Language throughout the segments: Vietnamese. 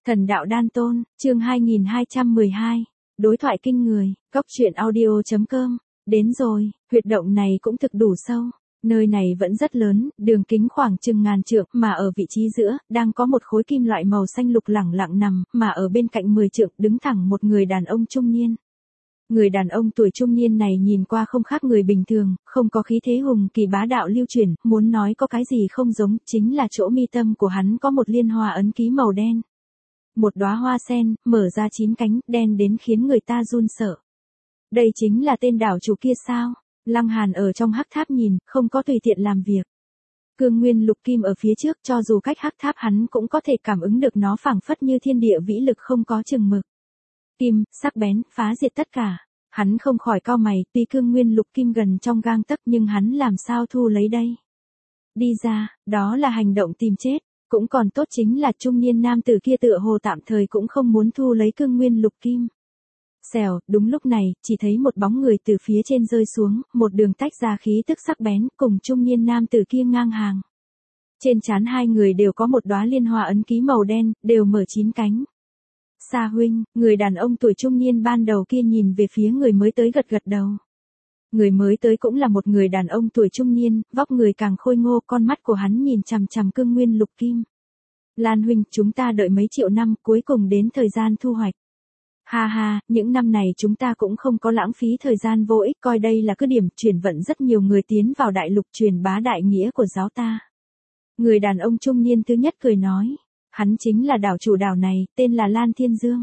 Thần đạo đan tôn, chương 2212. Đối thoại kinh người, Cốc truyện audio.com. Đến rồi, huyệt động này cũng thực đủ sâu. Nơi này vẫn rất lớn, đường kính khoảng chừng ngàn trượng, mà ở vị trí giữa, đang có một khối kim loại màu xanh lục lẳng lặng nằm, mà ở bên cạnh 10 trượng đứng thẳng một người đàn ông trung niên. Người đàn ông tuổi trung niên này nhìn qua không khác người bình thường, không có khí thế hùng kỳ bá đạo lưu chuyển, muốn nói có cái gì không giống, chính là chỗ mi tâm của hắn có một liên hoa ấn ký màu đen. Một đóa hoa sen, mở ra 9 cánh, đen đến khiến người ta run sợ. Đây chính là tên đảo chủ kia sao? Lăng Hàn ở trong hắc tháp nhìn, không có tùy tiện làm việc. Cương nguyên lục kim ở phía trước, cho dù cách hắc tháp hắn cũng có thể cảm ứng được nó phảng phất như thiên địa vĩ lực không có chừng mực. Kim, sắc bén, phá diệt tất cả. Hắn không khỏi cau mày, tuy cương nguyên lục kim gần trong gang tấc nhưng hắn làm sao thu lấy đây? Đi ra, đó là hành động tìm chết. Cũng còn tốt chính là trung niên nam tử kia tựa hồ tạm thời cũng không muốn thu lấy cương nguyên lục kim. Xèo, đúng lúc này, chỉ thấy một bóng người từ phía trên rơi xuống, một đường tách ra khí tức sắc bén, cùng trung niên nam tử kia ngang hàng. Trên trán hai người đều có một đóa liên hoa ấn ký màu đen, đều mở 9 cánh. Sa huynh, người đàn ông tuổi trung niên ban đầu kia nhìn về phía người mới tới gật gật đầu. Người mới tới cũng là một người đàn ông tuổi trung niên, vóc người càng khôi ngô, con mắt của hắn nhìn chằm chằm cương nguyên lục kim. Lan huynh, chúng ta đợi mấy triệu năm, cuối cùng đến thời gian thu hoạch. Ha ha, những năm này chúng ta cũng không có lãng phí thời gian vô ích, coi đây là cứ điểm chuyển vận rất nhiều người tiến vào đại lục truyền bá đại nghĩa của giáo ta. Người đàn ông trung niên thứ nhất cười nói, hắn chính là đảo chủ đảo này, tên là Lan Thiên Dương.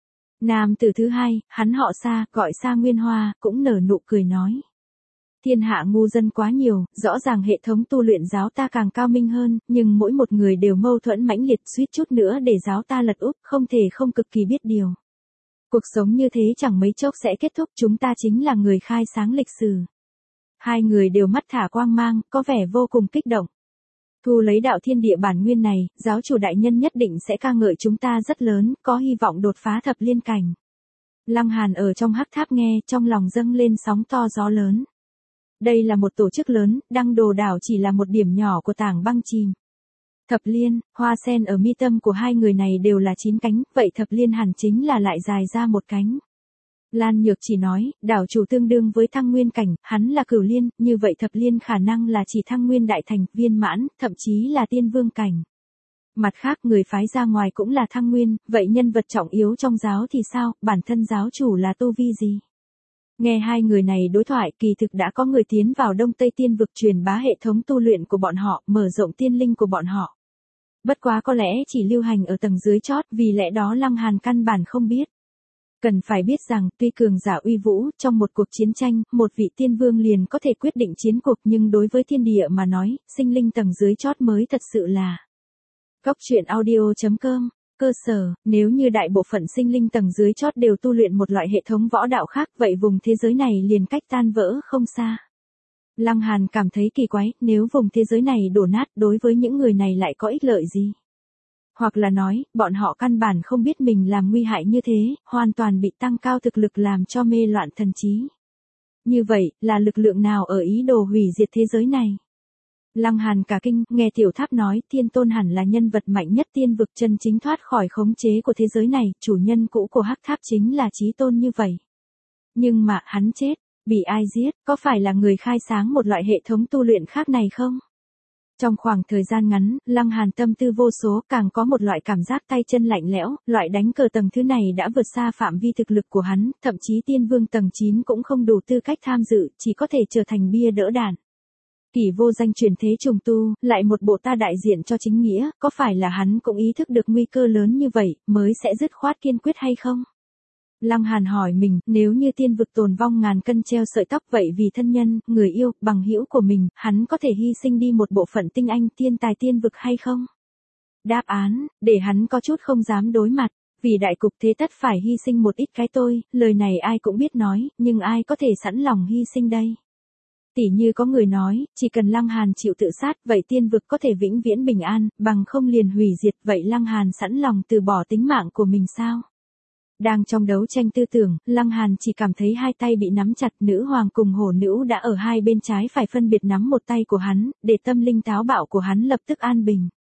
Nam tử thứ hai, hắn họ Sa, gọi Sa Nguyên Hoa, cũng nở nụ cười nói. Thiên hạ ngu dân quá nhiều, rõ ràng hệ thống tu luyện giáo ta càng cao minh hơn, nhưng mỗi một người đều mâu thuẫn mãnh liệt, suýt chút nữa để giáo ta lật úp, không thể không cực kỳ biết điều. Cuộc sống như thế chẳng mấy chốc sẽ kết thúc, chúng ta chính là người khai sáng lịch sử. Hai người đều mắt thả quang mang, có vẻ vô cùng kích động. Thu lấy đạo thiên địa bản nguyên này, giáo chủ đại nhân nhất định sẽ ca ngợi chúng ta rất lớn, có hy vọng đột phá thập liên cảnh. Lăng Hàn ở trong hắc tháp nghe, trong lòng dâng lên sóng to gió lớn. Đây là một tổ chức lớn, Đăng Đồ đảo chỉ là một điểm nhỏ của tảng băng chìm. Thập liên, hoa sen ở mi tâm của hai người này đều là 9 cánh, vậy thập liên hẳn chính là lại dài ra một cánh. Lan Nhược chỉ nói, đảo chủ tương đương với thăng nguyên cảnh, hắn là cửu liên, như vậy thập liên khả năng là chỉ thăng nguyên đại thành, viên mãn, thậm chí là tiên vương cảnh. Mặt khác người phái ra ngoài cũng là thăng nguyên, vậy nhân vật trọng yếu trong giáo thì sao, bản thân giáo chủ là tu vi gì? Nghe hai người này đối thoại, kỳ thực đã có người tiến vào Đông Tây Tiên vực truyền bá hệ thống tu luyện của bọn họ, mở rộng tiên linh của bọn họ. Bất quá có lẽ chỉ lưu hành ở tầng dưới chót, vì lẽ đó Lăng Hàn căn bản không biết. Cần phải biết rằng, tuy cường giả uy vũ, trong một cuộc chiến tranh, một vị tiên vương liền có thể quyết định chiến cuộc, nhưng đối với thiên địa mà nói, sinh linh tầng dưới chót mới thật sự là. Cốc truyện audio.com. Cơ sở, nếu như đại bộ phận sinh linh tầng dưới chót đều tu luyện một loại hệ thống võ đạo khác, vậy vùng thế giới này liền cách tan vỡ không xa. Lăng Hàn cảm thấy kỳ quái, nếu vùng thế giới này đổ nát, đối với những người này lại có ích lợi gì? Hoặc là nói, bọn họ căn bản không biết mình làm nguy hại như thế, hoàn toàn bị tăng cao thực lực làm cho mê loạn thần trí. Như vậy, là lực lượng nào ở ý đồ hủy diệt thế giới này? Lăng Hàn cả kinh, nghe tiểu tháp nói, Thiên Tôn hẳn là nhân vật mạnh nhất tiên vực, chân chính thoát khỏi khống chế của thế giới này, chủ nhân cũ của hắc tháp chính là Chí Tôn như vậy. Nhưng mà, hắn chết, bị ai giết, có phải là người khai sáng một loại hệ thống tu luyện khác này không? Trong khoảng thời gian ngắn, Lăng Hàn tâm tư vô số, càng có một loại cảm giác tay chân lạnh lẽo, loại đánh cờ tầng thứ này đã vượt xa phạm vi thực lực của hắn, thậm chí tiên vương tầng 9 cũng không đủ tư cách tham dự, chỉ có thể trở thành bia đỡ đạn. Kỷ vô danh truyền thế trùng tu, lại một bộ ta đại diện cho chính nghĩa, có phải là hắn cũng ý thức được nguy cơ lớn như vậy, mới sẽ dứt khoát kiên quyết hay không? Lăng Hàn hỏi mình, nếu như tiên vực tồn vong ngàn cân treo sợi tóc, vậy vì thân nhân, người yêu, bằng hữu của mình, hắn có thể hy sinh đi một bộ phận tinh anh tiên tài tiên vực hay không? Đáp án, để hắn có chút không dám đối mặt, vì đại cục thế tất phải hy sinh một ít cái tôi, lời này ai cũng biết nói, nhưng ai có thể sẵn lòng hy sinh đây? Tỉ như có người nói, chỉ cần Lăng Hàn chịu tự sát, vậy tiên vực có thể vĩnh viễn bình an, bằng không liền hủy diệt, vậy Lăng Hàn sẵn lòng từ bỏ tính mạng của mình sao? Đang trong đấu tranh tư tưởng, Lăng Hàn chỉ cảm thấy hai tay bị nắm chặt, nữ hoàng cùng hổ nữ đã ở hai bên trái phải phân biệt nắm một tay của hắn, để tâm linh táo bạo của hắn lập tức an bình.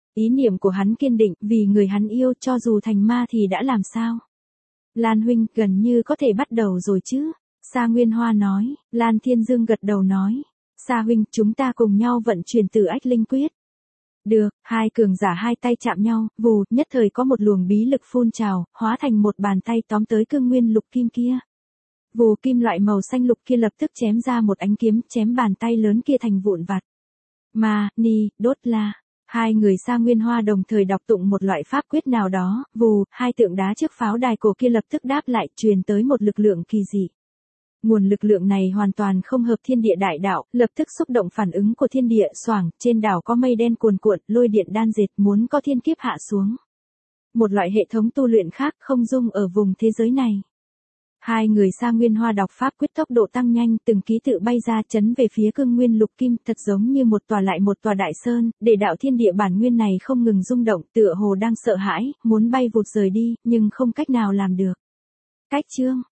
Ý niệm của hắn kiên định, vì người hắn yêu cho dù thành ma thì đã làm sao. Lan huynh, gần như có thể bắt đầu rồi chứ. Sa Nguyên Hoa nói, Lan Thiên Dương gật đầu nói. Sa huynh, chúng ta cùng nhau vận chuyển Tử Ách Linh Quyết. Được, hai cường giả hai tay chạm nhau, vù, nhất thời có một luồng bí lực phun trào, hóa thành một bàn tay tóm tới cương nguyên lục kim kia. Vù, kim loại màu xanh lục kia lập tức chém ra một ánh kiếm, chém bàn tay lớn kia thành vụn vặt. Ma, Ni, Đốt La. Hai người Sa Nguyên Hoa đồng thời đọc tụng một loại pháp quyết nào đó, vù, hai tượng đá trước pháo đài cổ kia lập tức đáp lại, truyền tới một lực lượng kỳ dị. Nguồn lực lượng này hoàn toàn không hợp thiên địa đại đạo, lập tức xúc động phản ứng của thiên địa, xoảng, trên đảo có mây đen cuồn cuộn, lôi điện đan dệt, muốn có thiên kiếp hạ xuống. Một loại hệ thống tu luyện khác không dung ở vùng thế giới này. Hai người Sa Nguyên Hoa đọc pháp quyết tốc độ tăng nhanh, từng ký tự bay ra chấn về phía cương nguyên lục kim, thật giống như một tòa lại một tòa đại sơn, để đạo thiên địa bản nguyên này không ngừng rung động, tựa hồ đang sợ hãi, muốn bay vụt rời đi, nhưng không cách nào làm được. Cách chương